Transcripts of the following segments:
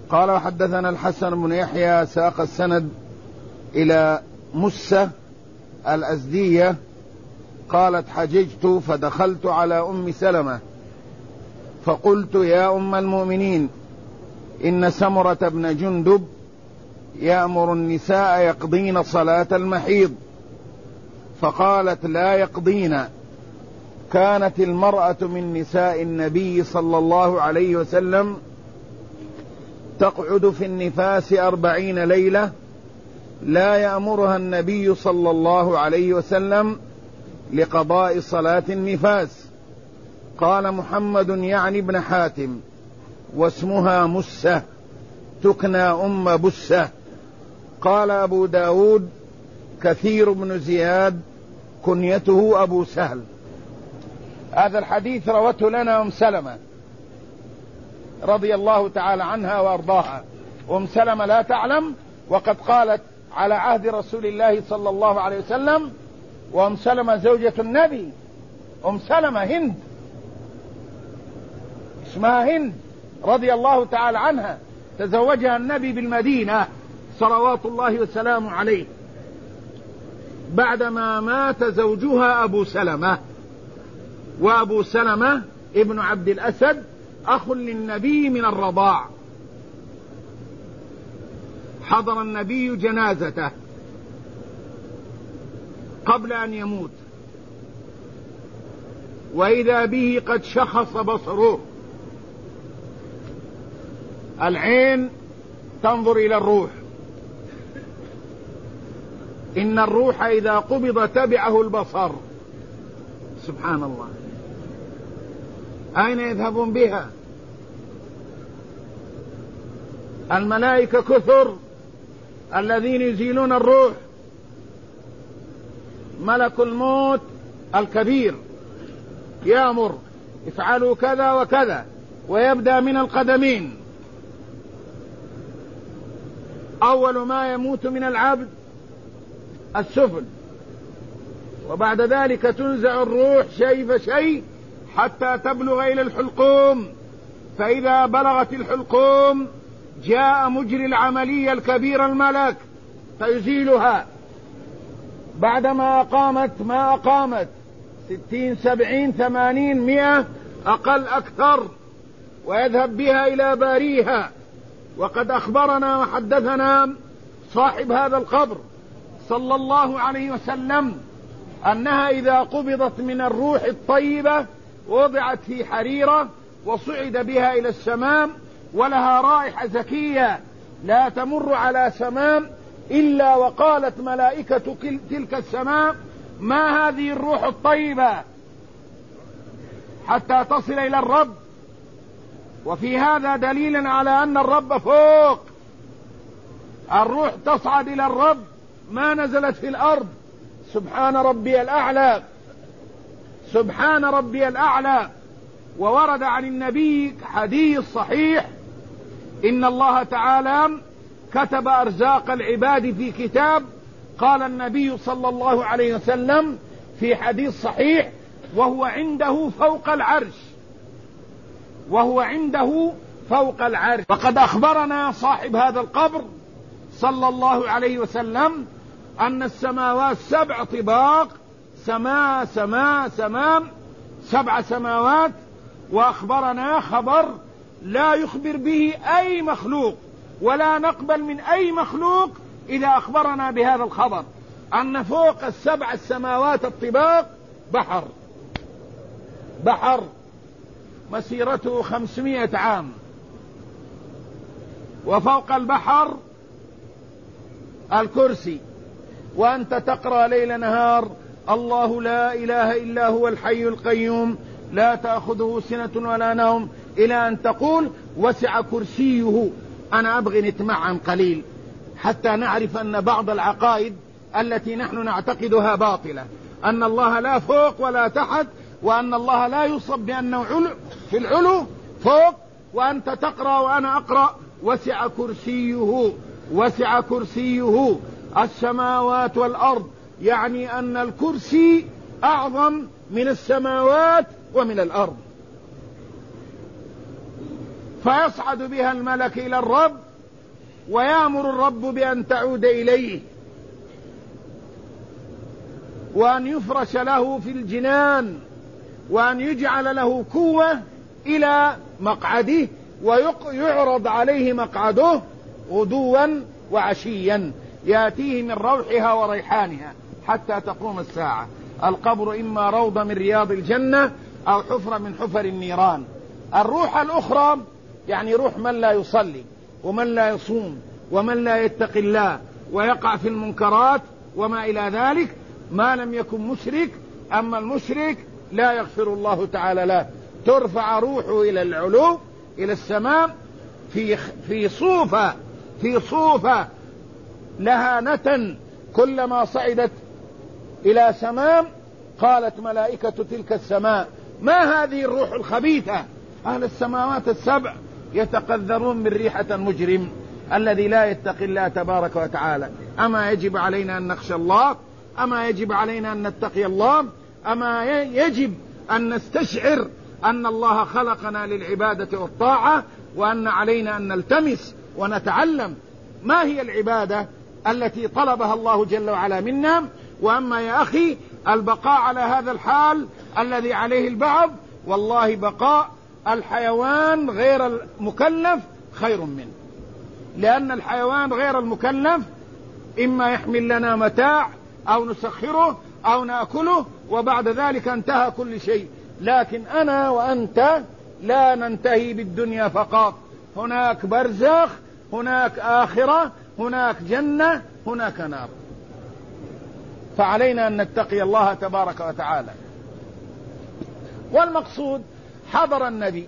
قال وحدثنا الحسن بن يحيى ساق السند إلى مسة الأزدية قالت حججت فدخلت على أم سلمة فقلت يا أم المؤمنين إن سمرة بن جندب يأمر النساء يقضين صلاة المحيض، فقالت لا يقضين، كانت المرأة من نساء النبي صلى الله عليه وسلم تقعد في النفاس 40 ليلة لا يأمرها النبي صلى الله عليه وسلم لقضاء صلاة النفاس. قال محمد يعني ابن حاتم واسمها مسة تكنى أم بسة. قال أبو داود كثير بن زياد كنيته أبو سهل. هذا الحديث روته لنا أم سلمة رضي الله تعالى عنها وأرضاها. أم سلمة لا تعلم، وقد قالت على عهد رسول الله صلى الله عليه وسلم، وأم سلمة زوجة النبي، أم سلمة هند اسمها هند رضي الله تعالى عنها، تزوجها النبي بالمدينة صلوات الله وسلامه عليه بعدما مات زوجها أبو سلمة. وأبو سلمة ابن عبد الأسد أخ للنبي من الرضاع، حضر النبي جنازته قبل أن يموت، وإذا به قد شخص بصره، العين تنظر إلى الروح، إن الروح إذا قبض تبعه البصر. سبحان الله، أين يذهبون بها؟ الملائكة كثر الذين يزيلون الروح، ملك الموت الكبير يأمر افعلوا كذا وكذا، ويبدأ من القدمين. أول ما يموت من العبد السفل، وبعد ذلك تنزع الروح شيء فشيء حتى تبلغ إلى الحلقوم، فإذا بلغت الحلقوم جاء مجري العملية الكبير الملك فيزيلها. بعدما أقامت ما أقامت 60 70 80 100 أقل أكثر، ويذهب بها إلى باريها. وقد أخبرنا وحدثنا صاحب هذا القبر صلى الله عليه وسلم أنها إذا قبضت من الروح الطيبة وضعت في حريرة وصعد بها إلى السماء، ولها رائحة زكية لا تمر على سماء إلا وقالت ملائكة تلك السماء ما هذه الروح الطيبة، حتى تصل إلى الرب. وفي هذا دليل على أن الرب فوق، الروح تصعد إلى الرب ما نزلت في الأرض. سبحان ربي الأعلى، سبحان ربي الأعلى. وورد عن النبي حديث صحيح إن الله تعالى كتب أرزاق العباد في كتاب. قال النبي صلى الله عليه وسلم في حديث صحيح وهو عنده فوق العرش، وهو عنده فوق العرش. وقد أخبرنا صاحب هذا القبر صلى الله عليه وسلم أن السماوات 7 طباق، سماء سماء سماء، 7 سماوات. وأخبرنا خبر لا يخبر به أي مخلوق، ولا نقبل من أي مخلوق إذا أخبرنا بهذا الخبر، أن فوق 7 السماوات الطباق بحر، بحر مسيرته 500 عام، وفوق البحر الكرسي. وأنت تقرأ ليل نهار الله لا إله إلا هو الحي القيوم لا تأخذه سنة ولا نوم، إلى أن تقول وسع كرسيه. أنا أبغي نتمعن قليل حتى نعرف أن بعض العقائد التي نحن نعتقدها باطلة، أن الله لا فوق ولا تحت، وأن الله لا يوصف بأنه في العلو فوق. وأنت تقرأ وأنا أقرأ وسع كرسيه، وسع كرسيه السماوات والأرض، يعني أن الكرسي أعظم من السماوات ومن الأرض. فيصعد بها الملك إلى الرب، ويأمر الرب بأن تعود إليه، وأن يفرش له في الجنان، وأن يجعل له كوة إلى مقعده، ويعرض عليه مقعده غدوا وعشيا، يأتيه من روحها وريحانها حتى تقوم الساعة. القبر إما روضة من رياض الجنة أو حفرة من حفر النيران. الروح الأخرى يعني روح من لا يصلي ومن لا يصوم ومن لا يتقي الله ويقع في المنكرات وما إلى ذلك، ما لم يكن مشرك. أما المشرك لا يغفر الله تعالى له، ترفع روحه إلى العلو إلى السماء في صوفة لها نتن، كلما صعدت إلى سماء قالت ملائكة تلك السماء: ما هذه الروح الخبيثة؟ أهل السماوات السبع يتقذرون من ريحة المجرم الذي لا يتقي الله تبارك وتعالى. أما يجب علينا أن نخشى الله؟ أما يجب علينا أن نتقي الله؟ أما يجب أن نستشعر أن الله خلقنا للعبادة والطاعة، وأن علينا أن نلتمس ونتعلم ما هي العبادة التي طلبها الله جل وعلا منا. وأما يا أخي البقاء على هذا الحال الذي عليه البعض، والله بقاء الحيوان غير المكلف خير منه، لأن الحيوان غير المكلف إما يحمل لنا متاع أو نسخره أو نأكله وبعد ذلك انتهى كل شيء. لكن أنا وأنت لا ننتهي بالدنيا فقط، هناك برزخ، هناك آخرة، هناك جنة، هناك نار. فعلينا أن نتقي الله تبارك وتعالى. والمقصود حضر النبي،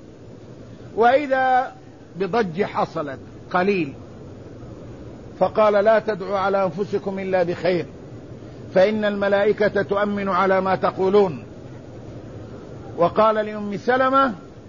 وإذا بضجة حصلت قليل، فقال: لا تدعوا على أنفسكم إلا بخير، فإن الملائكة تؤمن على ما تقولون. وقال لأم سلمة: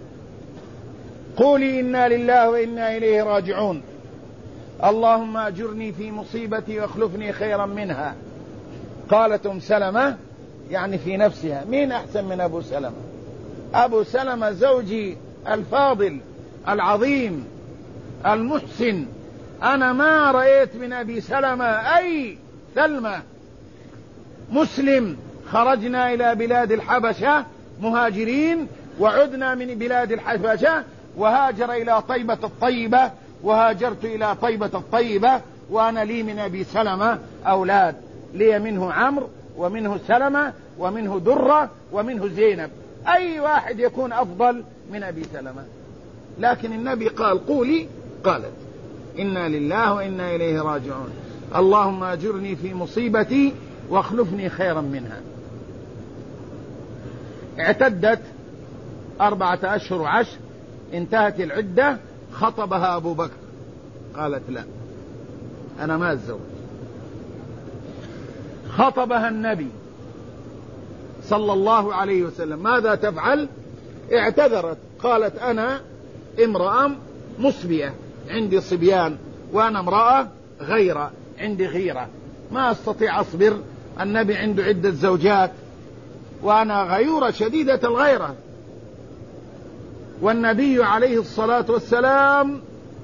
قولي إنا لله وإنا إليه راجعون، اللهم أجرني في مصيبتي واخلفني خيرا منها. قالت أم سلمة يعني في نفسها: مين أحسن من أبو سلمة؟ أبو سلمة زوجي الفاضل العظيم المحسن، أنا ما رأيت من أبي سلمة أي ثلمة. مسلم، خرجنا إلى بلاد الحبشة مهاجرين، وعدنا من بلاد الحبشة، وهاجر إلى طيبة الطيبة، وهاجرت إلى طيبة الطيبة، وأنا لي من أبي سلمة أولاد، لي منه عمرو ومنه سلمة ومنه درة ومنه زينب، أي واحد يكون أفضل من أبي سلمة؟ لكن النبي قال: قولي، قالت: إنا لله وإنا إليه راجعون، اللهم أجرني في مصيبتي واخلفني خيرا منها. اعتدت 4 أشهر وعشر، انتهت العدة، خطبها أبو بكر، قالت: لا، أنا ما أتزوج. خطبها النبي صلى الله عليه وسلم، ماذا تفعل؟ اعتذرت، قالت: أنا امرأة مصبية، عندي صبيان، وأنا امرأة غيرة، عندي غيرة، ما أستطيع أصبر، النبي عنده عدة زوجات وأنا غيورة شديدة الغيرة. والنبي عليه الصلاة والسلام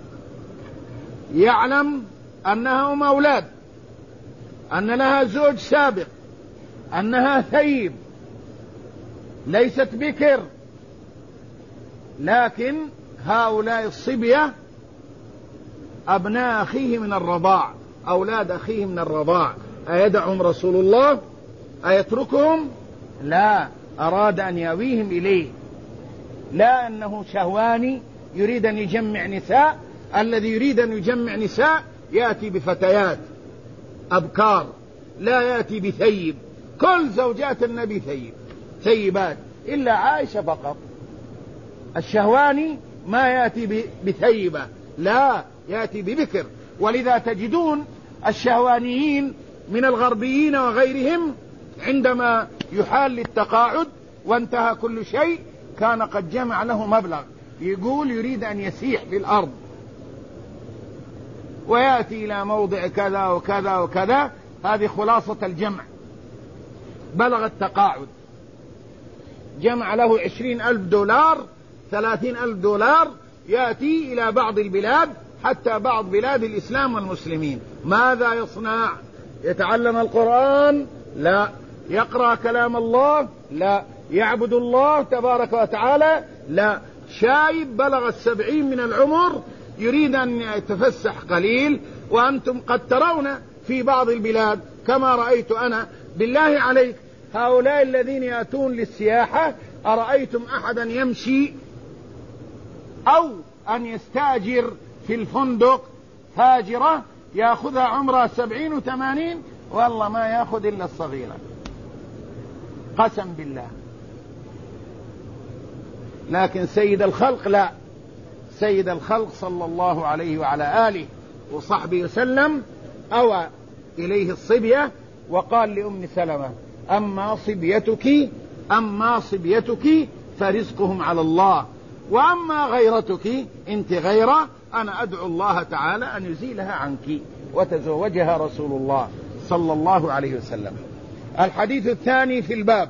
يعلم أنها أم أولاد، أن لها زوج سابق، أنها ثيب ليست بكر، لكن هؤلاء الصبية أبناء أخيه من الرضاع، أولاد أخيه من الرضاع، أيدعهم رسول الله؟ أيتركهم؟ لا، أراد أن يأويهم إليه، لا أنه شهواني يريد أن يجمع نساء. الذي يريد أن يجمع نساء يأتي بفتيات أبكار، لا يأتي بثيب. كل زوجات النبي ثيبات إلا عائشة فقط. الشهواني ما يأتي بثيبة، لا، يأتي ببكر. ولذا تجدون الشهوانيين من الغربيين وغيرهم عندما يحال للتقاعد وانتهى كل شيء، كان قد جمع له مبلغ، يقول يريد أن يسيح في الأرض، ويأتي إلى موضع كذا وكذا وكذا. هذه خلاصة الجمع. بلغ التقاعد، جمع له 20,000 دولار 30,000 دولار، يأتي إلى بعض البلاد حتى بعض بلاد الإسلام والمسلمين. ماذا يصنع؟ يتعلم القرآن؟ لا. يقرأ كلام الله؟ لا. يعبد الله تبارك وتعالى؟ لا. شايب بلغ 70 من العمر يريد أن يتفسح قليل، وأنتم قد ترون في بعض البلاد كما رأيت أنا. بالله عليك، هؤلاء الذين يأتون للسياحة أرأيتم أحدا يمشي أو أن يستأجر في الفندق فاجرة يأخذها عمرها 70 و80؟ والله ما يأخذ إلا الصغيرة، قسم بالله. لكن سيد الخلق لا، سيد الخلق صلى الله عليه وعلى آله وصحبه وسلم أوى إليه الصبية وقال لأم سلمة: أما صبيتك فرزقهم على الله، وأما غيرتك أنت غيرة أنا أدعو الله تعالى أن يزيلها عنك. وتزوجها رسول الله صلى الله عليه وسلم. الحديث الثاني في الباب.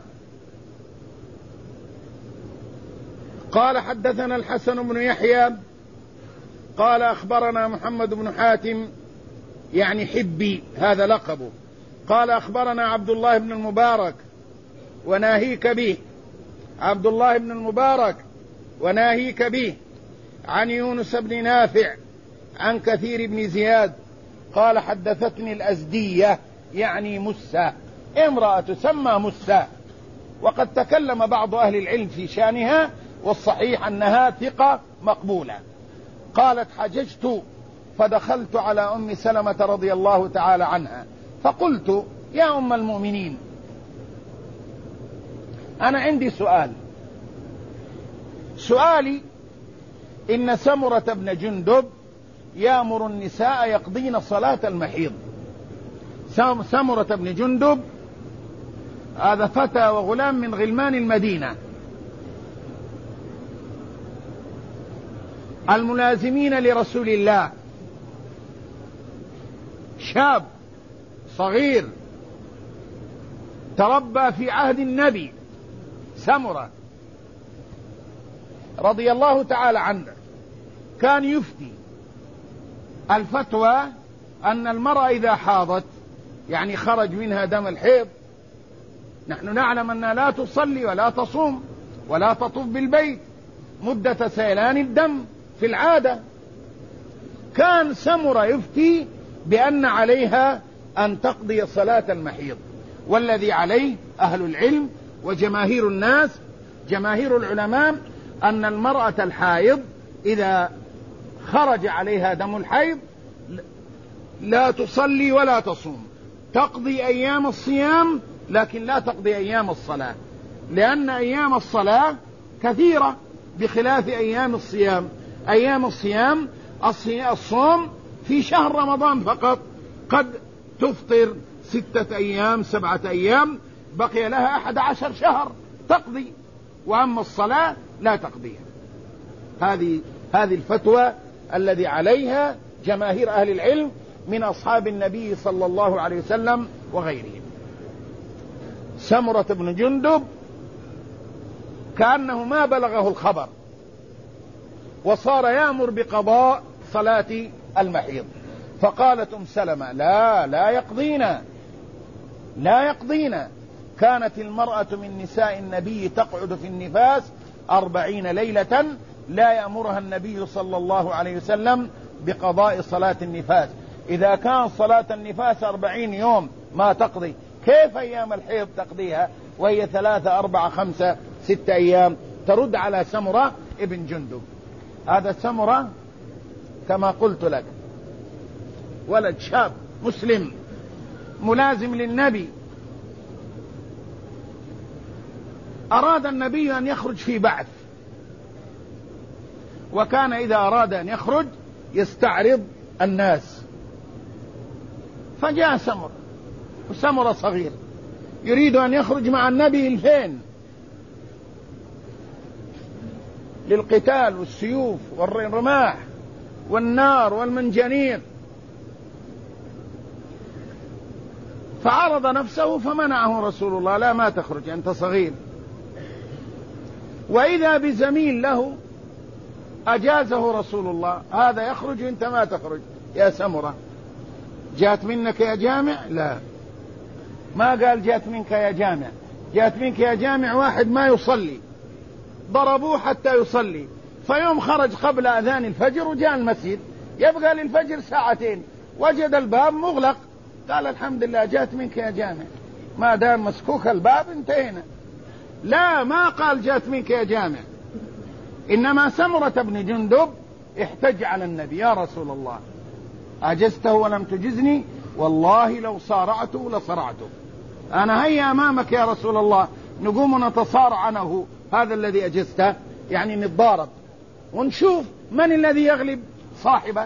قال: حدثنا الحسن بن يحيى قال: أخبرنا محمد بن حاتم يعني حبي، هذا لقبه. قال: أخبرنا عبد الله بن المبارك وناهيك به، عبد الله بن المبارك وناهيك به، عن يونس بن نافع عن كثير بن زياد قال: حدثتني الأزدية يعني مسة، امرأة تسمى مسة، وقد تكلم بعض أهل العلم في شانها، والصحيح أنها ثقة مقبولة. قالت: حججت فدخلت على أم سلمة رضي الله تعالى عنها فقلت: يا أم المؤمنين، أنا عندي سؤالي إن سمرة بن جندب يأمر النساء يقضين صلاة المحيض. سمرة بن جندب هذا فتى وغلام من غلمان المدينة الملازمين لرسول الله، شاب صغير تربى في عهد النبي، سمرة رضي الله تعالى عنه، كان يفتي الفتوى أن المرأة إذا حاضت يعني خرج منها دم الحيض، نحن نعلم أنها لا تصلي ولا تصوم ولا تطوف بالبيت مدة سيلان الدم في العادة. كان سمرة يفتي بأن عليها أن تقضي صلاة المحيض، والذي عليه أهل العلم وجماهير الناس، جماهير العلماء، أن المرأة الحائض إذا خرج عليها دم الحيض لا تصلي ولا تصوم، تقضي أيام الصيام لكن لا تقضي أيام الصلاة، لأن أيام الصلاة كثيرة بخلاف أيام الصيام. أيام الصيام الصوم في شهر رمضان فقط، قد تفطر 6 أيام 7 أيام، بقي لها 11 شهر تقضي، وأما الصلاة لا تقضيها. هذه الفتوى الذي عليها جماهير أهل العلم من أصحاب النبي صلى الله عليه وسلم وغيرهم. سمرة بن جندب كأنه ما بلغه الخبر، وصار يأمر بقضاء صلاة المحيض. فقالت أم سلمة: لا يقضينا. كانت المرأة من نساء النبي تقعد في النفاس 40 ليلة لا يأمرها النبي صلى الله عليه وسلم بقضاء صلاة النفاس. إذا كان صلاة النفاس 40 يوم ما تقضي، كيف أيام الحيض تقضيها وهي 3 4 5 6 أيام؟ ترد على سمرة ابن جندب. هذا سمرة كما قلت لك ولد شاب مسلم ملازم للنبي. أراد النبي أن يخرج في بعث، وكان إذا أراد أن يخرج يستعرض الناس، فجاء سمرة صغير يريد أن يخرج مع النبي الفين للقتال والسيوف والرماح والنار والمنجنيق، فعرض نفسه فمنعه رسول الله: لا، ما تخرج، أنت صغير. وإذا بزميل له أجازه رسول الله، هذا يخرج وانت ما تخرج يا سمرة. جاءت منك يا جامع؟ لا، ما قال جاءت منك يا جامع. جاءت منك يا جامع واحد ما يصلي، ضربوه حتى يصلي، فيوم خرج قبل أذان الفجر وجاء المسجد يبقى للفجر ساعتين، وجد الباب مغلق، قال الحمد لله جاءت منك يا جامع، ما دام مسكوك الباب انتهينا. لا، ما قال جاءت منك يا جامع. إنما سمرة بن جندب احتج على النبي: يا رسول الله، أجزته ولم تجزني، والله لو صارعته لصرعته. أنا هيا أمامك يا رسول الله، نقوم نتصارع عنه هذا الذي أجزته، يعني نتضارب ونشوف من الذي يغلب صاحبه.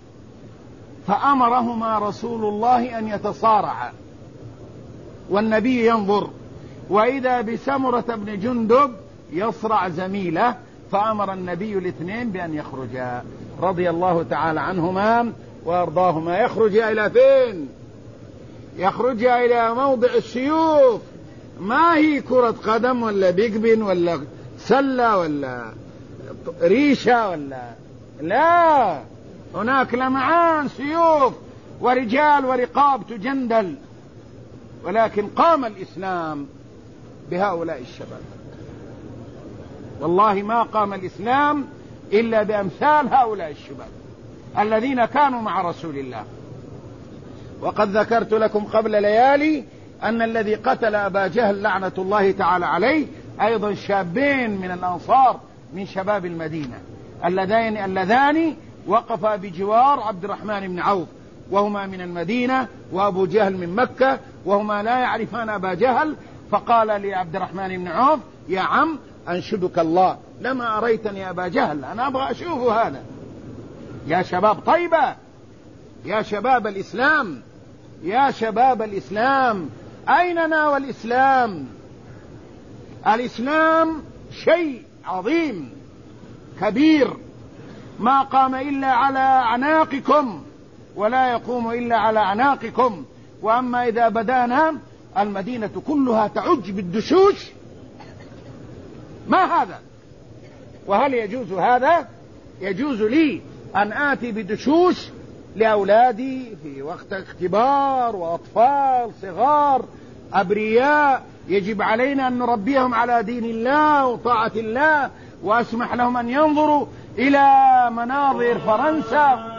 فأمرهما رسول الله أن يتصارعا والنبي ينظر، وإذا بسمرة بن جندب يصرع زميله، فأمر النبي الاثنين بأن يخرجا رضي الله تعالى عنهما وأرضاهما. يخرجا إلى فين؟ يخرجا إلى موضع السيوف، ما هي كرة قدم ولا بيقبن ولا سلة ولا ريشة ولا، لا، هناك لمعان سيوف ورجال ورقاب تجندل. ولكن قام الإسلام بهؤلاء الشباب، والله ما قام الإسلام إلا بأمثال هؤلاء الشباب الذين كانوا مع رسول الله. وقد ذكرت لكم قبل ليالي أن الذي قتل أبا جهل لعنة الله تعالى عليه أيضا شابين من الأنصار من شباب المدينة اللذان وقفا بجوار عبد الرحمن بن عوف، وهما من المدينة وأبو جهل من مكة، وهما لا يعرفان أبا جهل. فقال لعبد الرحمن بن عوف: يا عم أنشدك الله، لما أريتني أبا جهل، أنا أبغى أشوفه هذا. يا شباب طيبة، يا شباب الإسلام، يا شباب الإسلام، أيننا والإسلام؟ الإسلام شيء عظيم كبير، ما قام إلا على أعناقكم ولا يقوم إلا على أعناقكم. وأما إذا بدانا المدينة كلها تعج بالدشوش، ما هذا؟ وهل يجوز هذا؟ يجوز لي أن آتي بدشوش لأولادي في وقت اختبار، وأطفال صغار أبرياء يجب علينا أن نربيهم على دين الله وطاعة الله، وأسمح لهم أن ينظروا إلى مناظر فرنسا